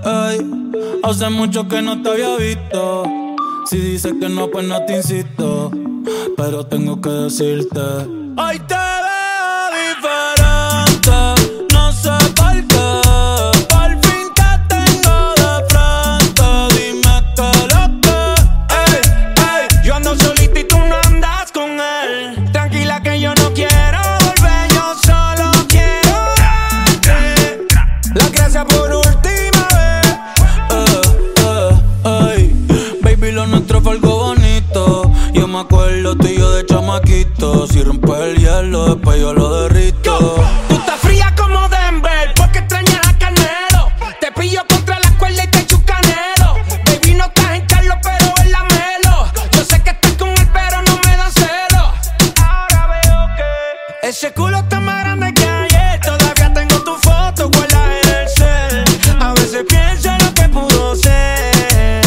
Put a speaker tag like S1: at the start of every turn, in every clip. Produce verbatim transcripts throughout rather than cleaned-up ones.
S1: Ey, hace mucho que no te había visto. Si dices que no, pues no te insisto, pero tengo que decirte: hoy te veo diferente, no sé por qué. Por fin te tengo de frente, dime qué lo que.
S2: Ey, ey, yo ando solito y tú no andas con él. Tranquila que yo no quiero volver, yo solo quiero darte las gracias por última vez.
S1: Eh, eh, ey, baby, lo nuestro fue algo bonito. Yo me acuerdo tú y yo de chamaquito. Si rompes el hielo, después yo lo derrito.
S2: Tú estás fría como Denver, porque extrañas a Carmelo. Te pillo contra la cuerda y te echo un canelo. Baby, no estás en Carlos, pero en la Melo. Yo sé que estás con él, pero no me dan celo. Ahora veo que ese culo está más grande que ayer. Todavía tengo tu foto guardada en el cel. A veces pienso en lo que pudo ser.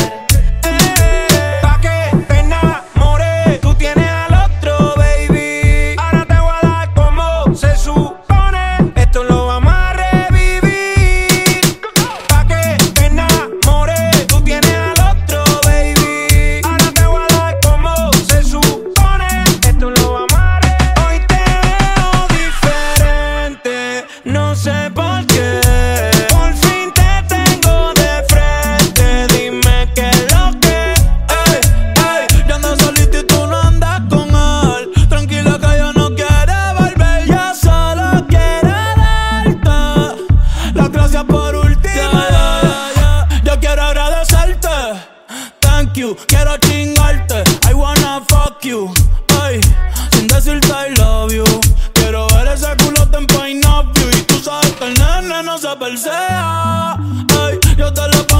S2: Eh, pa' que te enamoré, tú tienes al otro, baby. Ahora te voy a dar como se supone. Esto lo vamos a revivir. Pa' que te enamoré, tú tienes al otro, baby. Ahora te voy a dar como se supone. Esto lo vamos a revivir. Hoy te veo diferente, no sé por qué. Por fin te tengo de frente, dime qué es lo que.
S1: Ey, ey, yo ando solito y tú no andas con él. Tranquila que yo no quiero volver, yo solo quiero darte las gracias por última vez. Yo quiero agradecerte, thank you, quiero chingarte, I wanna fuck you, ey, sin decirte I love you. Quiero ver ese culote en point of view, y tú sabes que el nene no se persea, ey, yo te lo